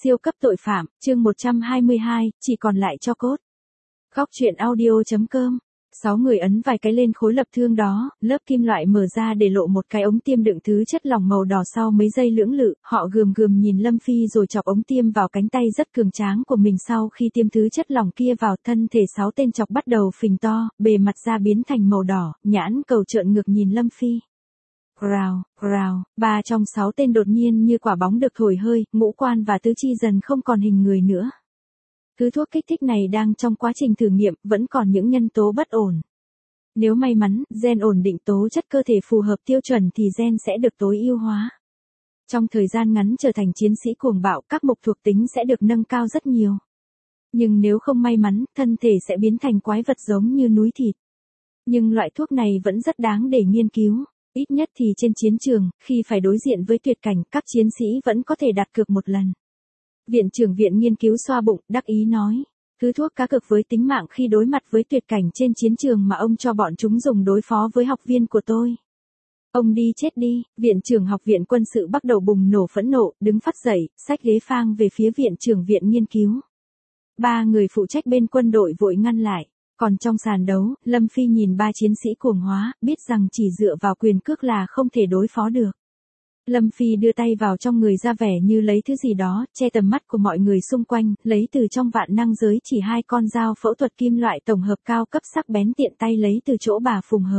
Siêu cấp tội phạm, chương 122, chỉ còn lại tro cốt. Góc truyện audio.com. 6 người ấn vài cái lên khối lập thương đó, lớp kim loại mở ra để lộ một cái ống tiêm đựng thứ chất lỏng màu đỏ sau mấy giây lưỡng lự, họ gườm gườm nhìn Lâm Phi rồi chọc ống tiêm vào cánh tay rất cường tráng của mình sau khi tiêm thứ chất lỏng kia vào thân thể 6 tên chọc bắt đầu phình to, bề mặt da biến thành màu đỏ, nhãn cầu trợn ngược nhìn Lâm Phi. Rào, rào, 3 trong 6 tên đột nhiên như quả bóng được thổi hơi, ngũ quan và tứ chi dần không còn hình người nữa. Thứ thuốc kích thích này đang trong quá trình thử nghiệm, vẫn còn những nhân tố bất ổn. Nếu may mắn, gen ổn định tố chất cơ thể phù hợp tiêu chuẩn thì gen sẽ được tối ưu hóa. Trong thời gian ngắn trở thành chiến sĩ cuồng bạo, các mục thuộc tính sẽ được nâng cao rất nhiều. Nhưng nếu không may mắn, thân thể sẽ biến thành quái vật giống như núi thịt. Nhưng loại thuốc này vẫn rất đáng để nghiên cứu. Ít nhất thì trên chiến trường, khi phải đối diện với tuyệt cảnh, các chiến sĩ vẫn có thể đặt cược một lần. Viện trưởng viện nghiên cứu xoa bụng, đắc ý nói. Thứ thuốc cá cược với tính mạng khi đối mặt với tuyệt cảnh trên chiến trường mà ông cho bọn chúng dùng đối phó với học viên của tôi. Ông đi chết đi, viện trưởng học viện quân sự bắt đầu bùng nổ phẫn nộ, đứng phát dậy, xách ghế phang về phía viện trưởng viện nghiên cứu. 3 người phụ trách bên quân đội vội ngăn lại. Còn trong sàn đấu, Lâm Phi nhìn 3 chiến sĩ cuồng hóa, biết rằng chỉ dựa vào quyền cước là không thể đối phó được. Lâm Phi đưa tay vào trong người ra vẻ như lấy thứ gì đó, che tầm mắt của mọi người xung quanh, lấy từ trong vạn năng giới chỉ 2 con dao phẫu thuật kim loại tổng hợp cao cấp sắc bén tiện tay lấy từ chỗ bà Phùng Hợp.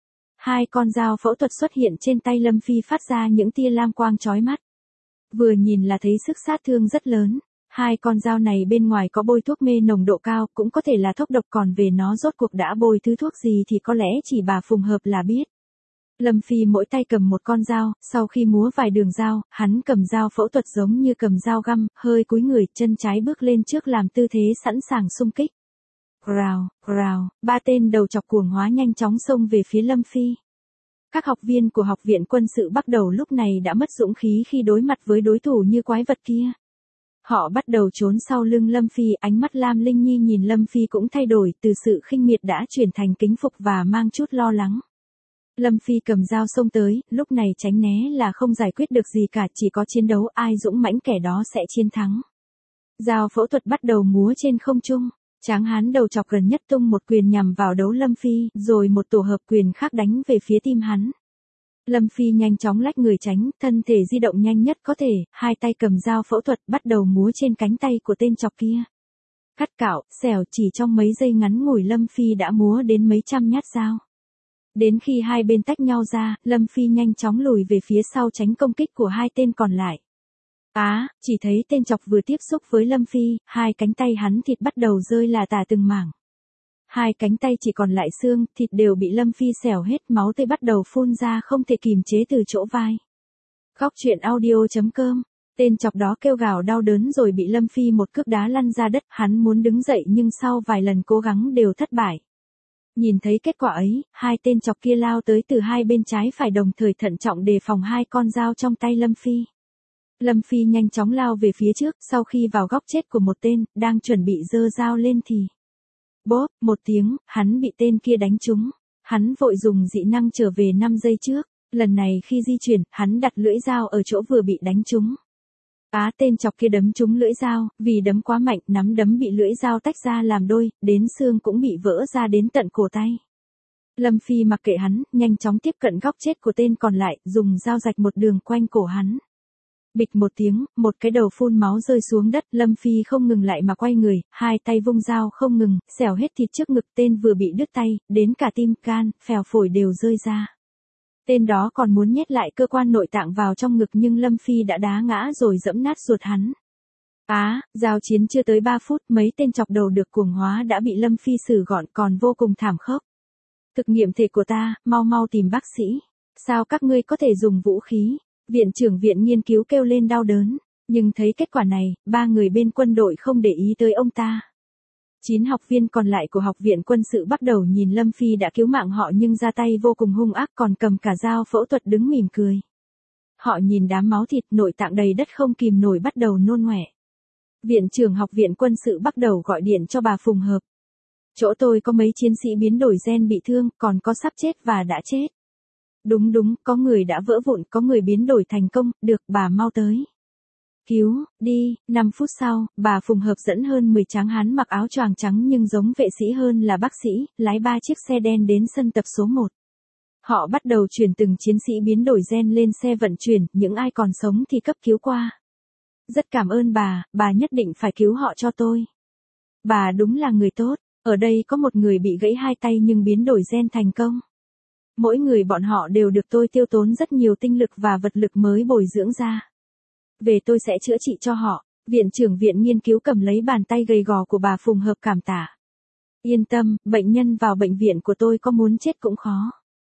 2 con dao phẫu thuật xuất hiện trên tay Lâm Phi phát ra những tia lam quang chói mắt. Vừa nhìn là thấy sức sát thương rất lớn. 2 con dao này bên ngoài có bôi thuốc mê nồng độ cao, cũng có thể là thuốc độc, còn về nó rốt cuộc đã bôi thứ thuốc gì thì có lẽ chỉ bà Phùng Hợp là biết. Lâm Phi mỗi tay cầm một con dao, sau khi múa vài đường dao, hắn cầm dao phẫu thuật giống như cầm dao găm, hơi cúi người, chân trái bước lên trước làm tư thế sẵn sàng xung kích. Rào, rào, 3 tên đầu chọc cuồng hóa nhanh chóng xông về phía Lâm Phi. Các học viên của học viện quân sự bắt đầu lúc này đã mất dũng khí khi đối mặt với đối thủ như quái vật kia. Họ bắt đầu trốn sau lưng Lâm Phi, ánh mắt Lam Linh Nhi nhìn Lâm Phi cũng thay đổi, từ sự khinh miệt đã chuyển thành kính phục và mang chút lo lắng. Lâm Phi cầm dao xông tới, lúc này tránh né là không giải quyết được gì cả, chỉ có chiến đấu, ai dũng mãnh kẻ đó sẽ chiến thắng. Dao phẫu thuật bắt đầu múa trên không trung, tráng hán đầu chọc gần nhất tung một quyền nhằm vào đấu Lâm Phi, rồi một tổ hợp quyền khác đánh về phía tim hắn. Lâm Phi nhanh chóng lách người tránh, thân thể di động nhanh nhất có thể, 2 tay cầm dao phẫu thuật bắt đầu múa trên cánh tay của tên chọc kia. Cắt cạo, xẻo, chỉ trong mấy giây ngắn ngủi Lâm Phi đã múa đến mấy trăm nhát dao. Đến khi hai bên tách nhau ra, Lâm Phi nhanh chóng lùi về phía sau tránh công kích của 2 tên còn lại. Chỉ thấy tên chọc vừa tiếp xúc với Lâm Phi, 2 cánh tay hắn thịt bắt đầu rơi là tả từng mảng. 2 cánh tay chỉ còn lại xương, thịt đều bị Lâm Phi xẻo hết, máu tươi bắt đầu phun ra không thể kìm chế từ chỗ vai. Góc truyện audio.com. Tên chọc đó kêu gào đau đớn rồi bị Lâm Phi một cước đá lăn ra đất, hắn muốn đứng dậy nhưng sau vài lần cố gắng đều thất bại. Nhìn thấy kết quả ấy, 2 tên chọc kia lao tới từ 2 bên trái phải đồng thời thận trọng đề phòng 2 con dao trong tay Lâm Phi. Lâm Phi nhanh chóng lao về phía trước, sau khi vào góc chết của một tên, đang chuẩn bị giơ dao lên thì bốp, một tiếng, hắn bị tên kia đánh trúng. Hắn vội dùng dị năng trở về 5 giây trước, lần này khi di chuyển, hắn đặt lưỡi dao ở chỗ vừa bị đánh trúng. Tên chọc kia đấm trúng lưỡi dao, vì đấm quá mạnh, nắm đấm bị lưỡi dao tách ra làm đôi, đến xương cũng bị vỡ ra đến tận cổ tay. Lâm Phi mặc kệ hắn, nhanh chóng tiếp cận góc chết của tên còn lại, dùng dao rạch một đường quanh cổ hắn. Bịch một tiếng, một cái đầu phun máu rơi xuống đất, Lâm Phi không ngừng lại mà quay người, 2 tay vung dao không ngừng, xẻo hết thịt trước ngực, tên vừa bị đứt tay, đến cả tim, can, phèo phổi đều rơi ra. Tên đó còn muốn nhét lại cơ quan nội tạng vào trong ngực nhưng Lâm Phi đã đá ngã rồi dẫm nát ruột hắn. Giao chiến chưa tới 3 phút, mấy tên chọc đầu được cuồng hóa đã bị Lâm Phi xử gọn, còn vô cùng thảm khốc. Thực nghiệm thể của ta, mau mau tìm bác sĩ. Sao các ngươi có thể dùng vũ khí? Viện trưởng viện nghiên cứu kêu lên đau đớn, nhưng thấy kết quả này, 3 người bên quân đội không để ý tới ông ta. 9 học viên còn lại của học viện quân sự bắt đầu nhìn Lâm Phi đã cứu mạng họ nhưng ra tay vô cùng hung ác, còn cầm cả dao phẫu thuật đứng mỉm cười. Họ nhìn đám máu thịt nội tạng đầy đất không kìm nổi bắt đầu nôn ngoẻ. Viện trưởng học viện quân sự bắt đầu gọi điện cho bà Phùng Hợp. Chỗ tôi có mấy chiến sĩ biến đổi gen bị thương, còn có sắp chết và đã chết. Đúng, có người đã vỡ vụn, có người biến đổi thành công, được bà mau tới. Cứu, đi, 5 phút sau, bà Phùng Hợp dẫn hơn 10 tráng hán mặc áo choàng trắng nhưng giống vệ sĩ hơn là bác sĩ, lái 3 chiếc xe đen đến sân tập số 1. Họ bắt đầu chuyển từng chiến sĩ biến đổi gen lên xe vận chuyển, những ai còn sống thì cấp cứu qua. Rất cảm ơn bà nhất định phải cứu họ cho tôi. Bà đúng là người tốt, ở đây có một người bị gãy 2 tay nhưng biến đổi gen thành công. Mỗi người bọn họ đều được tôi tiêu tốn rất nhiều tinh lực và vật lực mới bồi dưỡng ra. Về tôi sẽ chữa trị cho họ. Viện trưởng viện nghiên cứu cầm lấy bàn tay gầy gò của bà Phùng Hợp cảm tạ. Yên tâm, bệnh nhân vào bệnh viện của tôi có muốn chết cũng khó.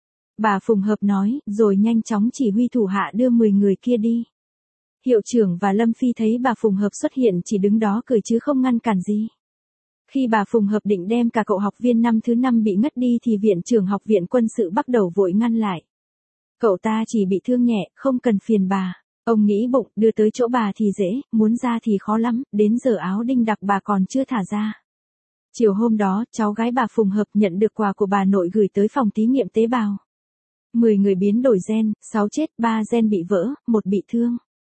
Bà Phùng Hợp nói, rồi nhanh chóng chỉ huy thủ hạ đưa 10 người kia đi. Hiệu trưởng và Lâm Phi thấy bà Phùng Hợp xuất hiện chỉ đứng đó cười chứ không ngăn cản gì. Khi bà Phùng Hợp định đem cả cậu học viên năm thứ 5 bị ngất đi thì viện trưởng học viện quân sự bắt đầu vội ngăn lại. Cậu ta chỉ bị thương nhẹ, không cần phiền bà. Ông nghĩ bụng, đưa tới chỗ bà thì dễ, muốn ra thì khó lắm, đến giờ áo đinh đặc bà còn chưa thả ra. Chiều hôm đó, cháu gái bà Phùng Hợp nhận được quà của bà nội gửi tới phòng thí nghiệm tế bào. 10 người biến đổi gen, 6 chết, 3 gen bị vỡ, 1 bị thương.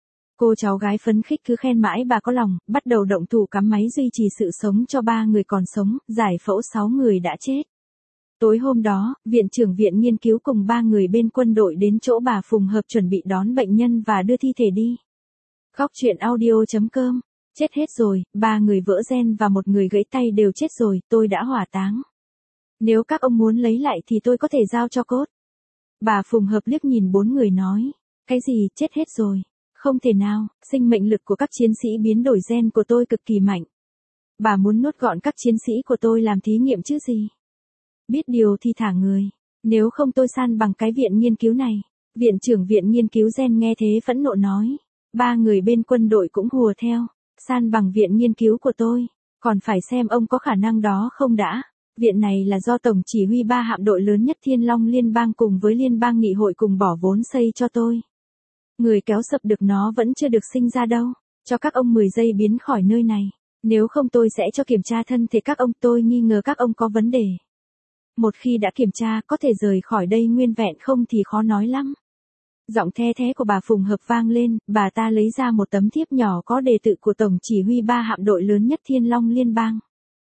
Cô cháu gái phấn khích cứ khen mãi bà có lòng, bắt đầu động thủ cắm máy duy trì sự sống cho 3 người còn sống, giải phẫu 6 người đã chết. Tối hôm đó, viện trưởng viện nghiên cứu cùng 3 người bên quân đội đến chỗ bà Phùng Hợp chuẩn bị đón bệnh nhân và đưa thi thể đi. Khóc chuyện audio.com. Chết hết rồi, 3 người vỡ gen và 1 người gãy tay đều chết rồi, tôi đã hỏa táng. Nếu các ông muốn lấy lại thì tôi có thể giao cho cốt. Bà Phùng Hợp liếc nhìn 4 người nói. Cái gì, chết hết rồi? Không thể nào, sinh mệnh lực của các chiến sĩ biến đổi gen của tôi cực kỳ mạnh. Bà muốn nuốt gọn các chiến sĩ của tôi làm thí nghiệm chứ gì? Biết điều thì thả người, nếu không tôi san bằng cái viện nghiên cứu này. Viện trưởng viện nghiên cứu gen nghe thế phẫn nộ nói. 3 người bên quân đội cũng hùa theo. San bằng viện nghiên cứu của tôi, còn phải xem ông có khả năng đó không đã. Viện này là do Tổng chỉ huy 3 hạm đội lớn nhất Thiên Long Liên bang cùng với Liên bang Nghị hội cùng bỏ vốn xây cho tôi. Người kéo sập được nó vẫn chưa được sinh ra đâu. Cho các ông 10 giây biến khỏi nơi này. Nếu không tôi sẽ cho kiểm tra thân thể các ông, tôi nghi ngờ các ông có vấn đề. Một khi đã kiểm tra có thể rời khỏi đây nguyên vẹn không thì khó nói lắm. Giọng the thé của bà Phùng Hợp vang lên, bà ta lấy ra một tấm thiếp nhỏ có đề tự của Tổng chỉ huy 3 hạm đội lớn nhất Thiên Long Liên bang.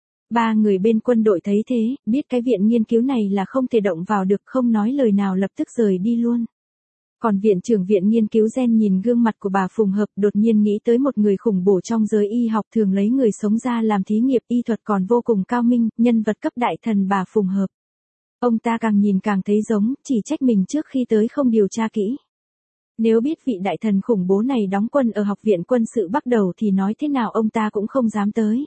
3 người bên quân đội thấy thế, biết cái viện nghiên cứu này là không thể động vào được, không nói lời nào lập tức rời đi luôn. Còn viện trưởng viện nghiên cứu gen nhìn gương mặt của bà Phùng Hợp đột nhiên nghĩ tới một người khủng bố trong giới y học thường lấy người sống ra làm thí nghiệm y thuật còn vô cùng cao minh, nhân vật cấp đại thần bà Phùng Hợp. Ông ta càng nhìn càng thấy giống, chỉ trách mình trước khi tới không điều tra kỹ. Nếu biết vị đại thần khủng bố này đóng quân ở học viện quân sự Bắc Đầu thì nói thế nào ông ta cũng không dám tới.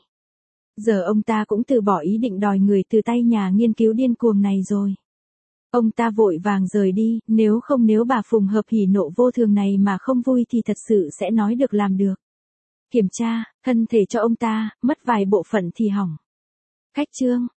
Giờ ông ta cũng từ bỏ ý định đòi người từ tay nhà nghiên cứu điên cuồng này rồi. Ông ta vội vàng rời đi, nếu bà Phùng Hợp hỉ nộ vô thường này mà không vui thì thật sự sẽ nói được làm được. Kiểm tra, thân thể cho ông ta, mất vài bộ phận thì hỏng. Khách chương.